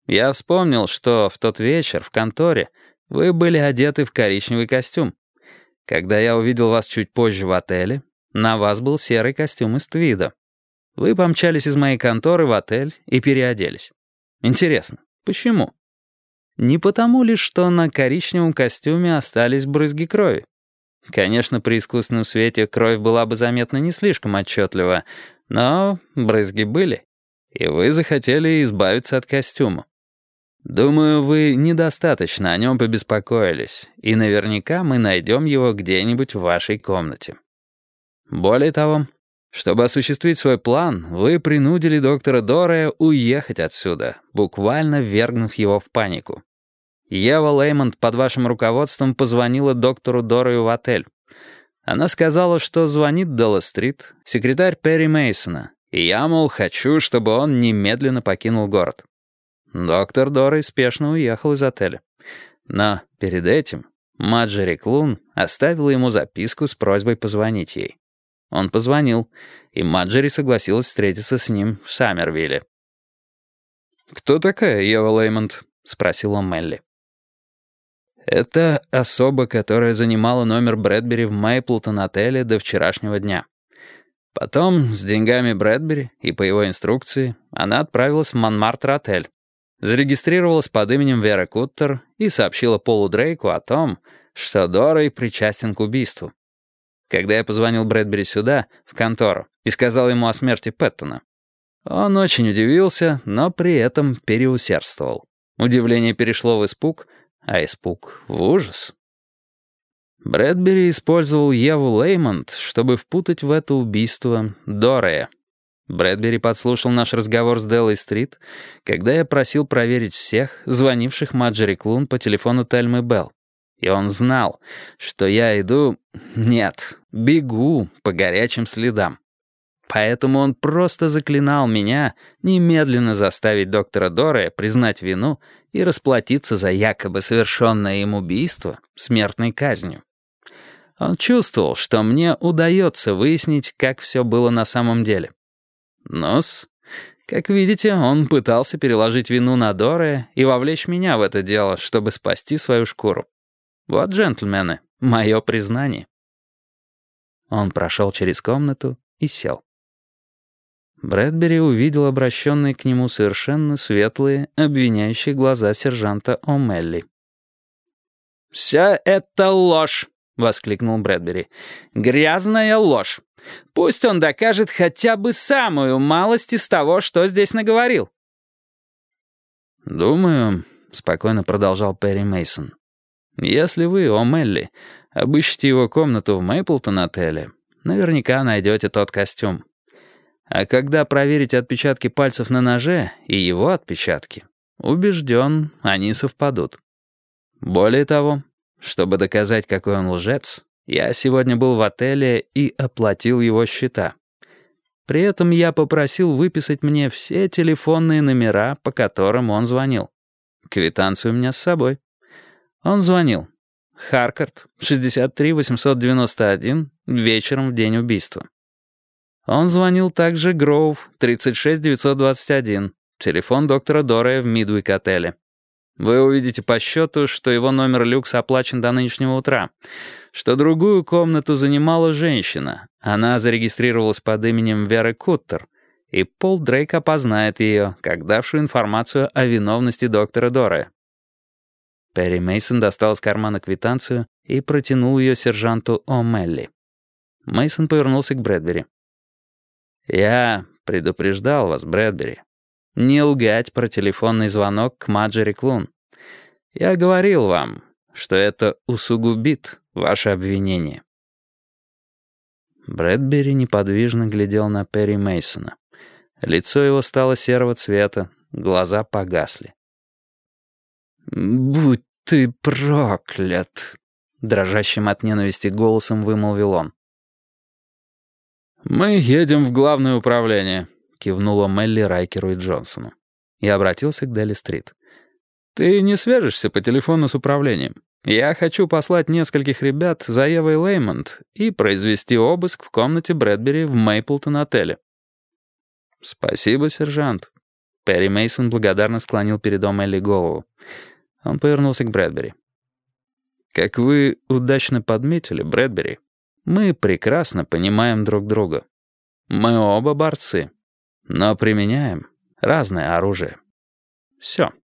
Я вспомнил, что в тот вечер в конторе вы были одеты в коричневый костюм. Когда я увидел вас чуть позже в отеле, на вас был серый костюм из твида. Вы помчались из моей конторы в отель и переоделись. Интересно, почему? Не потому ли, что на коричневом костюме остались брызги крови? Конечно, при искусственном свете кровь была бы заметна не слишком отчетливо, но брызги были, и вы захотели избавиться от костюма. Думаю, вы недостаточно о нем побеспокоились, и наверняка мы найдем его где-нибудь в вашей комнате. Более того, чтобы осуществить свой план, вы принудили доктора Доррея уехать отсюда, буквально ввергнув его в панику. Ева Леймонт под вашим руководством позвонила доктору Доррею в отель. Она сказала, что звонит Делла-стрит, секретарь Перри Мейсона, и я, мол, хочу, чтобы он немедленно покинул город. Доктор Доррей спешно уехал из отеля. Но перед этим Маджери Клун оставила ему записку с просьбой позвонить ей. Он позвонил, и Маджери согласилась встретиться с ним в Саммервилле. «Кто такая Ева Леймонт?» — спросила Мелли. «Это особа, которая занимала номер Брэдбери в Мейплтон-отеле до вчерашнего дня. Потом, с деньгами Брэдбери и по его инструкции, она отправилась в Монмартр-отель, зарегистрировалась под именем Вера Куттер и сообщила Полу Дрейку о том, что Доррей причастен к убийству. Когда я позвонил Брэдбери сюда, в контору, и сказал ему о смерти Пэттона, он очень удивился, но при этом переусердствовал. Удивление перешло в испуг, а испуг — в ужас. Брэдбери использовал Еву Леймонт, чтобы впутать в это убийство Доррея. Брэдбери подслушал наш разговор с Деллой-стрит, когда я просил проверить всех, звонивших Маджери Клун по телефону Тельмы Белл. И он знал, что я бегу по горячим следам. Поэтому он просто заклинал меня немедленно заставить доктора Доррея признать вину и расплатиться за якобы совершенное им убийство смертной казнью. Он чувствовал, что мне удается выяснить, как все было на самом деле. Но-с, как видите, он пытался переложить вину на Доррея и вовлечь меня в это дело, чтобы спасти свою шкуру. Вот, джентльмены, мое признание. Он прошел через комнату и сел. Брэдбери увидел обращенные к нему совершенно светлые, обвиняющие глаза сержанта О'Мелли. «Все это ложь!» — воскликнул Брэдбери. «Грязная ложь! Пусть он докажет хотя бы самую малость из того, что здесь наговорил». «Думаю», — спокойно продолжал Перри Мейсон, «если вы, О'Мелли, обыщете его комнату в Мейплтон-отеле, наверняка найдете тот костюм. А когда проверите отпечатки пальцев на ноже и его отпечатки, убежден, они совпадут. Более того, чтобы доказать, какой он лжец, я сегодня был в отеле и оплатил его счета. При этом я попросил выписать мне все телефонные номера, по которым он звонил. Квитанцию у меня с собой. Он звонил. Харкард, 63-891, вечером в день убийства. Он звонил также Гроув, 36-921, телефон доктора Доррея в Мидуик-отеле. Вы увидите по счету, что его номер люкс оплачен до нынешнего утра, что другую комнату занимала женщина. Она зарегистрировалась под именем Веры Куттер, и Пол Дрейк опознает ее, как давшую информацию о виновности доктора Доррея. Перри Мейсон достал из кармана квитанцию и протянул ее сержанту О'Мелли. Мейсон повернулся к Брэдбери. «Я предупреждал вас, Брэдбери, не лгать про телефонный звонок к Маджери Клун. Я говорил вам, что это усугубит ваше обвинение». Брэдбери неподвижно глядел на Перри Мейсона. Лицо его стало серого цвета, глаза погасли. «Будь ты проклят!» — дрожащим от ненависти голосом вымолвил он. «Мы едем в главное управление», — кивнула Мелли Райкеру и Джонсону. И обратился к Делли-стрит. «Ты не свяжешься по телефону с управлением? Я хочу послать нескольких ребят за Евой Леймонт и произвести обыск в комнате Брэдбери в Мейплтон-отеле». «Спасибо, сержант». Перри Мейсон благодарно склонил перед Омелли голову. Он повернулся к Брэдбери. «Как вы удачно подметили, Брэдбери, мы прекрасно понимаем друг друга. Мы оба борцы, но применяем разное оружие. Все».